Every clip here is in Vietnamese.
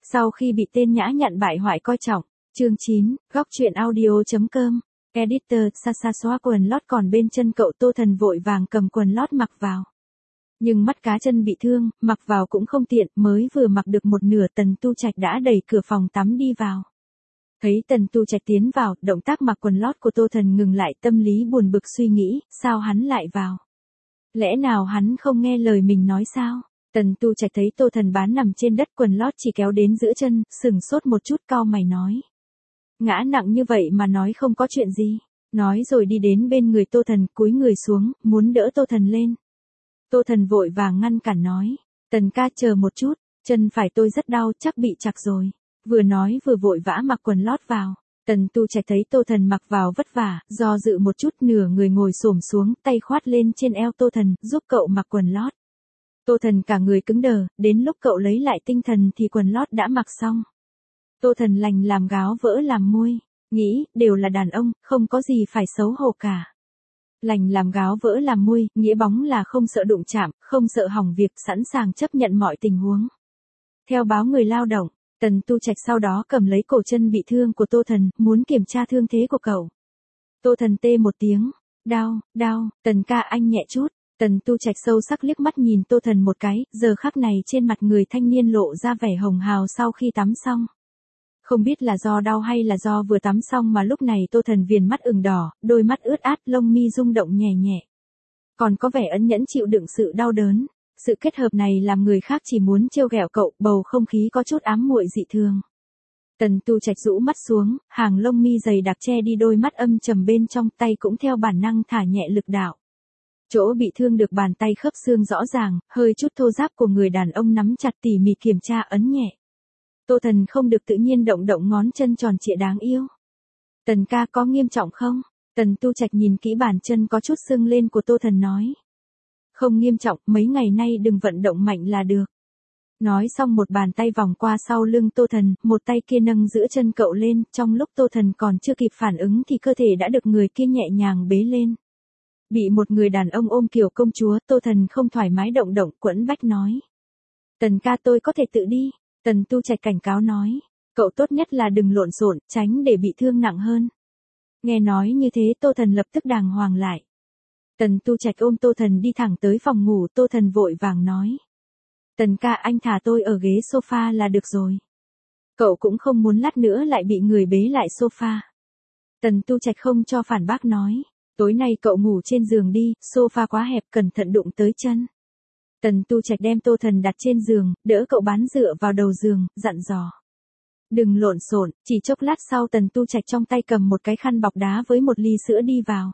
Sau khi bị tên nhã nhặn bại hoại coi trọng, chương 9, góc truyện audio.com, editor, Sasa xóa quần lót còn bên chân cậu Tô Thần vội vàng cầm quần lót mặc vào. Nhưng mắt cá chân bị thương, mặc vào cũng không tiện, mới vừa mặc được một nửa Tần Tu Trạch đã đẩy cửa phòng tắm đi vào. Thấy Tần Tu Trạch tiến vào, động tác mặc quần lót của Tô Thần ngừng lại, tâm lý buồn bực suy nghĩ, sao hắn lại vào? Lẽ nào hắn không nghe lời mình nói sao? Tần Tu Trạch thấy Tô Thần bán nằm trên đất, quần lót chỉ kéo đến giữa chân, sừng sốt một chút, cau mày nói. Ngã nặng như vậy mà nói không có chuyện gì. Nói rồi đi đến bên người Tô Thần, cúi người xuống, muốn đỡ Tô Thần lên. Tô Thần vội vàng ngăn cản nói. Tần ca chờ một chút, chân phải tôi rất đau, chắc bị chặt rồi. Vừa nói vừa vội vã mặc quần lót vào. Tần Tu Trạch thấy Tô Thần mặc vào vất vả, do dự một chút, nửa người ngồi xổm xuống, tay khoát lên trên eo Tô Thần, giúp cậu mặc quần lót. Tô Thần cả người cứng đờ, đến lúc cậu lấy lại tinh thần thì quần lót đã mặc xong. Tô Thần lành làm gáo vỡ làm môi, nghĩ, đều là đàn ông, không có gì phải xấu hổ cả. Lành làm gáo vỡ làm môi, nghĩa bóng là không sợ đụng chạm, không sợ hỏng việc, sẵn sàng chấp nhận mọi tình huống. Theo báo Người Lao động, Tần Tu Trạch sau đó cầm lấy cổ chân bị thương của Tô Thần, muốn kiểm tra thương thế của cậu. Tô Thần tê một tiếng, đau, Tần ca anh nhẹ chút. Tần Tu Trạch sâu sắc liếc mắt nhìn Tô Thần một cái, giờ khắc này trên mặt người thanh niên lộ ra vẻ hồng hào sau khi tắm xong. Không biết là do đau hay là do vừa tắm xong mà lúc này Tô Thần viền mắt ửng đỏ, đôi mắt ướt át, lông mi rung động nhẹ nhẹ. Còn có vẻ ẩn nhẫn chịu đựng sự đau đớn. Sự kết hợp này làm người khác chỉ muốn trêu ghẹo cậu, bầu không khí có chút ám muội dị thường. Tần Tu Trạch rũ mắt xuống, hàng lông mi dày đặc che đi đôi mắt âm trầm bên trong, tay cũng theo bản năng thả nhẹ lực đạo. Chỗ bị thương được bàn tay khớp xương rõ ràng, hơi chút thô ráp của người đàn ông nắm chặt tỉ mỉ kiểm tra ấn nhẹ. Tô Thần không được tự nhiên động ngón chân tròn trịa đáng yêu. Tần ca có nghiêm trọng không? Tần Tu Trạch nhìn kỹ bàn chân có chút sưng lên của Tô Thần nói. Không nghiêm trọng, mấy ngày nay đừng vận động mạnh là được. Nói xong một bàn tay vòng qua sau lưng Tô Thần, một tay kia nâng giữa chân cậu lên, trong lúc Tô Thần còn chưa kịp phản ứng thì cơ thể đã được người kia nhẹ nhàng bế lên. Bị một người đàn ông ôm kiểu công chúa, Tô Thần không thoải mái động quẫn bách nói. Tần ca tôi có thể tự đi. Tần Tu Trạch cảnh cáo nói. Cậu tốt nhất là đừng lộn xộn, tránh để bị thương nặng hơn. Nghe nói như thế Tô Thần lập tức đàng hoàng lại. Tần Tu Trạch ôm Tô Thần đi thẳng tới phòng ngủ, Tô Thần vội vàng nói. Tần ca anh thả tôi ở ghế sofa là được rồi. Cậu cũng không muốn lát nữa lại bị người bế lại sofa. Tần Tu Trạch không cho phản bác nói. Tối nay cậu ngủ trên giường đi, sofa quá hẹp, cẩn thận đụng tới chân. Tần Tu Trạch đem Tô Thần đặt trên giường, đỡ cậu bán dựa vào đầu giường, dặn dò. Đừng lộn xộn. Chỉ chốc lát sau Tần Tu Trạch trong tay cầm một cái khăn bọc đá với một ly sữa đi vào.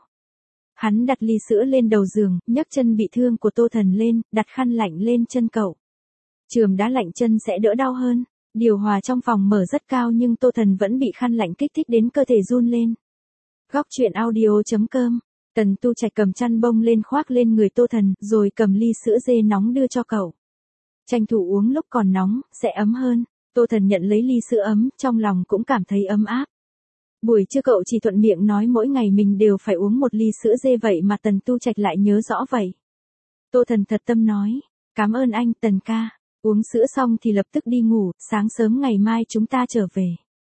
Hắn đặt ly sữa lên đầu giường, nhấc chân bị thương của Tô Thần lên, đặt khăn lạnh lên chân cậu. Chườm đá lạnh chân sẽ đỡ đau hơn. Điều hòa trong phòng mở rất cao nhưng Tô Thần vẫn bị khăn lạnh kích thích đến cơ thể run lên. Góc truyện audio.com. Tần Tu Trạch cầm chăn bông lên khoác lên người Tô Thần, rồi cầm ly sữa dê nóng đưa cho cậu. Tranh thủ uống lúc còn nóng, sẽ ấm hơn. Tô Thần nhận lấy ly sữa ấm, trong lòng cũng cảm thấy ấm áp. Buổi trưa cậu chỉ thuận miệng nói mỗi ngày mình đều phải uống một ly sữa dê vậy mà Tần Tu Trạch lại nhớ rõ vậy. Tô Thần thật tâm nói. Cảm ơn anh Tần ca. Uống sữa xong thì lập tức đi ngủ, sáng sớm ngày mai chúng ta trở về.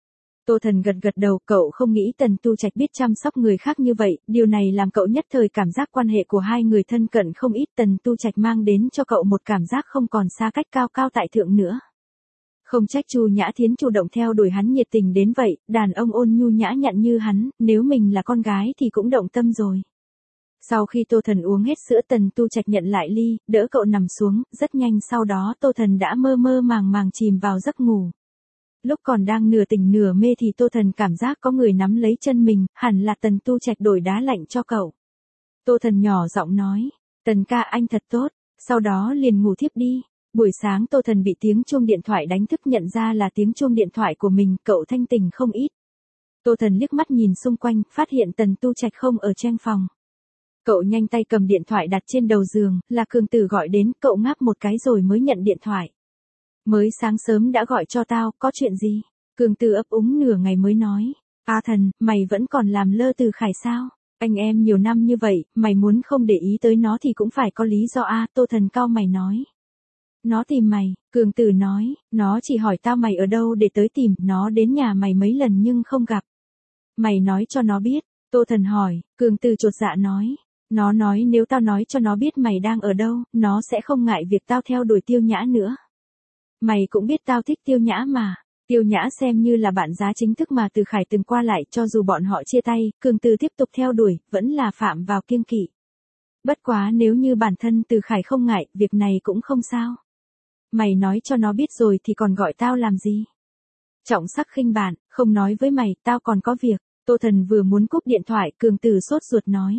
Tô Thần gật đầu, cậu không nghĩ Tần Tu Trạch biết chăm sóc người khác như vậy, điều này làm cậu nhất thời cảm giác quan hệ của hai người thân cận không ít. Tần Tu Trạch mang đến cho cậu một cảm giác không còn xa cách cao tại thượng nữa. Không trách Chu Nhã Thiến chủ động theo đuổi hắn nhiệt tình đến vậy, đàn ông ôn nhu nhã nhặn như hắn, nếu mình là con gái thì cũng động tâm rồi. Sau khi Tô Thần uống hết sữa Tần Tu Trạch nhận lại ly, đỡ cậu nằm xuống, rất nhanh sau đó Tô Thần đã mơ màng chìm vào giấc ngủ. Lúc còn đang nửa tỉnh nửa mê thì Tô Thần cảm giác có người nắm lấy chân mình, hẳn là Tần Tu Trạch đổi đá lạnh cho cậu. Tô Thần nhỏ giọng nói, Tần ca anh thật tốt, sau đó liền ngủ thiếp đi. Buổi sáng Tô Thần bị tiếng chuông điện thoại đánh thức, nhận ra là tiếng chuông điện thoại của mình, cậu thanh tỉnh không ít. Tô Thần liếc mắt nhìn xung quanh, phát hiện Tần Tu Trạch không ở trong phòng. Cậu nhanh tay cầm điện thoại đặt trên đầu giường, là Cường Tử gọi đến, cậu ngáp một cái rồi mới nhận điện thoại. Mới sáng sớm đã gọi cho tao, có chuyện gì? Cường Tử ấp úng nửa ngày mới nói. A Thần, mày vẫn còn làm lơ Từ Khải sao? Anh em nhiều năm như vậy, mày muốn không để ý tới nó thì cũng phải có lý do a. Tô Thần cau mày nói. Nó tìm mày, Cường Tử nói, nó chỉ hỏi tao mày ở đâu để tới tìm, nó đến nhà mày mấy lần nhưng không gặp. Mày nói cho nó biết, Tô Thần hỏi, Cường Tử chột dạ nói. Nó nói nếu tao nói cho nó biết mày đang ở đâu, nó sẽ không ngại việc tao theo đuổi Tiêu Nhã nữa. Mày cũng biết tao thích Tiêu Nhã mà. Tiêu Nhã xem như là bạn giá chính thức mà Từ Khải từng qua lại, cho dù bọn họ chia tay, Cường Tử tiếp tục theo đuổi, vẫn là phạm vào kiêng kỵ. Bất quá nếu như bản thân Từ Khải không ngại, việc này cũng không sao. Mày nói cho nó biết rồi thì còn gọi tao làm gì? Trọng sắc khinh bạn, không nói với mày, tao còn có việc. Tô Thần vừa muốn cúp điện thoại, Cường Tử sốt ruột nói.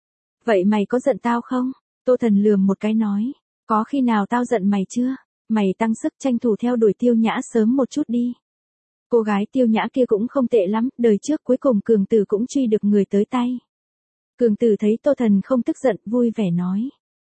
Vậy mày có giận tao không? Tô Thần lườm một cái nói. Có khi nào tao giận mày chưa? Mày tăng sức tranh thủ theo đuổi Tiêu Nhã sớm một chút đi. Cô gái Tiêu Nhã kia cũng không tệ lắm, đời trước cuối cùng Cường Tử cũng truy được người tới tay. Cường Tử thấy Tô Thần không tức giận, vui vẻ nói.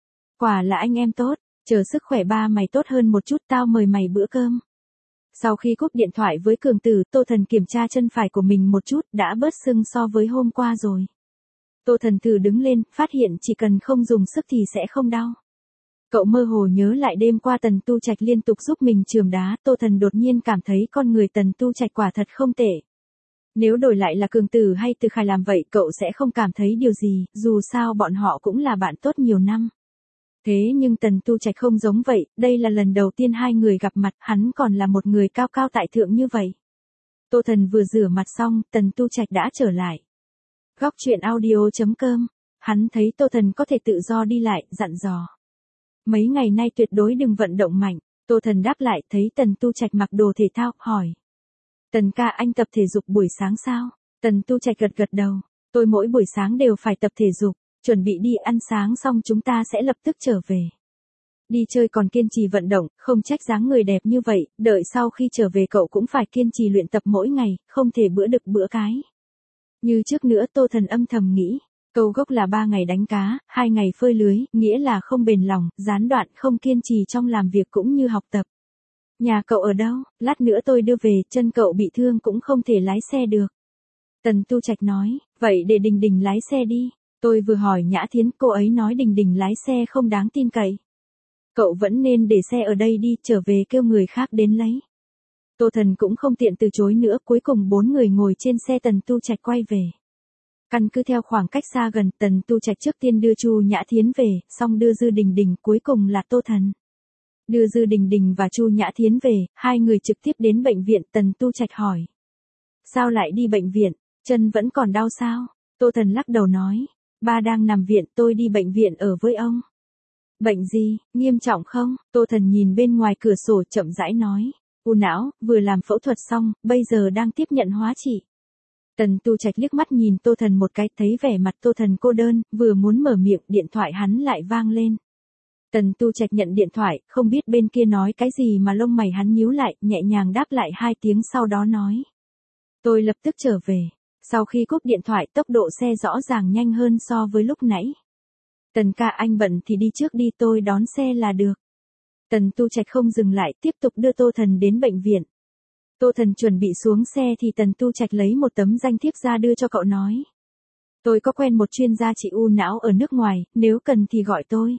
Quả là anh em tốt, chờ sức khỏe ba mày tốt hơn một chút tao mời mày bữa cơm. Sau khi cúp điện thoại với Cường Tử, Tô Thần kiểm tra chân phải của mình một chút, đã bớt sưng so với hôm qua rồi. Tô Thần thử đứng lên, phát hiện chỉ cần không dùng sức thì sẽ không đau. Cậu mơ hồ nhớ lại đêm qua Tần Tu Trạch liên tục giúp mình chườm đá, Tô Thần đột nhiên cảm thấy con người Tần Tu Trạch quả thật không tệ. Nếu đổi lại là Cường Tử hay Từ Khải làm vậy cậu sẽ không cảm thấy điều gì, dù sao bọn họ cũng là bạn tốt nhiều năm. Thế nhưng Tần Tu Trạch không giống vậy, đây là lần đầu tiên hai người gặp mặt, hắn còn là một người cao cao tại thượng như vậy. Tô Thần vừa rửa mặt xong, Tần Tu Trạch đã trở lại. Góc truyện audio.com, hắn thấy Tô Thần có thể tự do đi lại, dặn dò. Mấy ngày nay tuyệt đối đừng vận động mạnh. Tô Thần đáp lại, thấy Tần Tu Trạch mặc đồ thể thao, hỏi. Tần ca, anh tập thể dục buổi sáng sao? Tần Tu Trạch gật gật đầu. Tôi mỗi buổi sáng đều phải tập thể dục, chuẩn bị đi ăn sáng xong chúng ta sẽ lập tức trở về. Đi chơi còn kiên trì vận động, không trách dáng người đẹp như vậy, đợi sau khi trở về cậu cũng phải kiên trì luyện tập mỗi ngày, không thể bữa đực bữa cái. Như trước nữa, Tô Thần âm thầm nghĩ. Câu gốc là 3 ngày đánh cá, 2 ngày phơi lưới, nghĩa là không bền lòng, gián đoạn, không kiên trì trong làm việc cũng như học tập. Nhà cậu ở đâu? Lát nữa tôi đưa về, chân cậu bị thương cũng không thể lái xe được. Tần Tu Trạch nói, vậy để Đình Đình lái xe đi. Tôi vừa hỏi Nhã Thiến, cô ấy nói Đình Đình lái xe không đáng tin cậy. Cậu vẫn nên để xe ở đây đi, trở về kêu người khác đến lấy. Tô Thần cũng không tiện từ chối nữa, cuối cùng 4 người ngồi trên xe Tần Tu Trạch quay về. Căn cứ theo khoảng cách xa gần, Tần Tu Trạch trước tiên đưa Chu Nhã Thiến về, xong đưa Dư Đình Đình, cuối cùng là Tô Thần. Đưa Dư Đình Đình và Chu Nhã Thiến về, hai người trực tiếp đến bệnh viện. Tần Tu Trạch hỏi. Sao lại đi bệnh viện, chân vẫn còn đau sao? Tô Thần lắc đầu nói. Ba đang nằm viện, tôi đi bệnh viện ở với ông. Bệnh gì, nghiêm trọng không? Tô Thần nhìn bên ngoài cửa sổ chậm rãi nói. U não, vừa làm phẫu thuật xong, bây giờ đang tiếp nhận hóa trị. Tần Tu Trạch liếc mắt nhìn Tô Thần một cái, thấy vẻ mặt Tô Thần cô đơn, vừa muốn mở miệng, điện thoại hắn lại vang lên. Tần Tu Trạch nhận điện thoại, không biết bên kia nói cái gì mà lông mày hắn nhíu lại, nhẹ nhàng đáp lại 2 tiếng sau đó nói. Tôi lập tức trở về. Sau khi cúp điện thoại, tốc độ xe rõ ràng nhanh hơn so với lúc nãy. Tần ca, anh bận thì đi trước đi, tôi đón xe là được. Tần Tu Trạch không dừng lại, tiếp tục đưa Tô Thần đến bệnh viện. Tô Thần chuẩn bị xuống xe thì Tần Tu Trạch lấy một tấm danh thiếp ra đưa cho cậu nói. Tôi có quen một chuyên gia trị u não ở nước ngoài, nếu cần thì gọi tôi.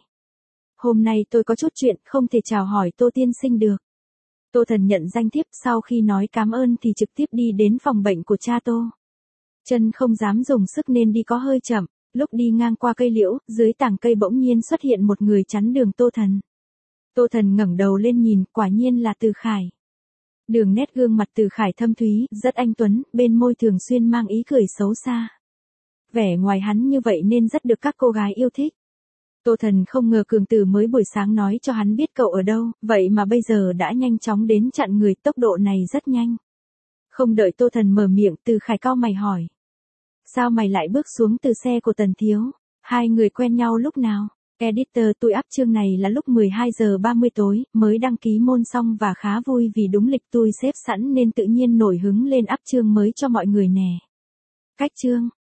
Hôm nay tôi có chút chuyện, không thể chào hỏi Tô tiên sinh được. Tô Thần nhận danh thiếp, sau khi nói cảm ơn thì trực tiếp đi đến phòng bệnh của cha Tô. Chân không dám dùng sức nên đi có hơi chậm, lúc đi ngang qua cây liễu, dưới tảng cây bỗng nhiên xuất hiện một người chắn đường Tô Thần. Tô Thần ngẩng đầu lên nhìn, quả nhiên là Từ Khải. Đường nét gương mặt Từ Khải thâm thúy, rất anh tuấn, bên môi thường xuyên mang ý cười xấu xa. Vẻ ngoài hắn như vậy nên rất được các cô gái yêu thích. Tô Thần không ngờ Cường Tử mới buổi sáng nói cho hắn biết cậu ở đâu, vậy mà bây giờ đã nhanh chóng đến chặn người, tốc độ này rất nhanh. Không đợi Tô Thần mở miệng, Từ Khải cau mày hỏi. Sao mày lại bước xuống từ xe của Tần thiếu? Hai người quen nhau lúc nào? Editor, tôi up chương này là lúc 12 giờ 30 tối, mới đăng ký môn xong và khá vui vì đúng lịch tôi xếp sẵn nên tự nhiên nổi hứng lên up chương mới cho mọi người nè. Cách chương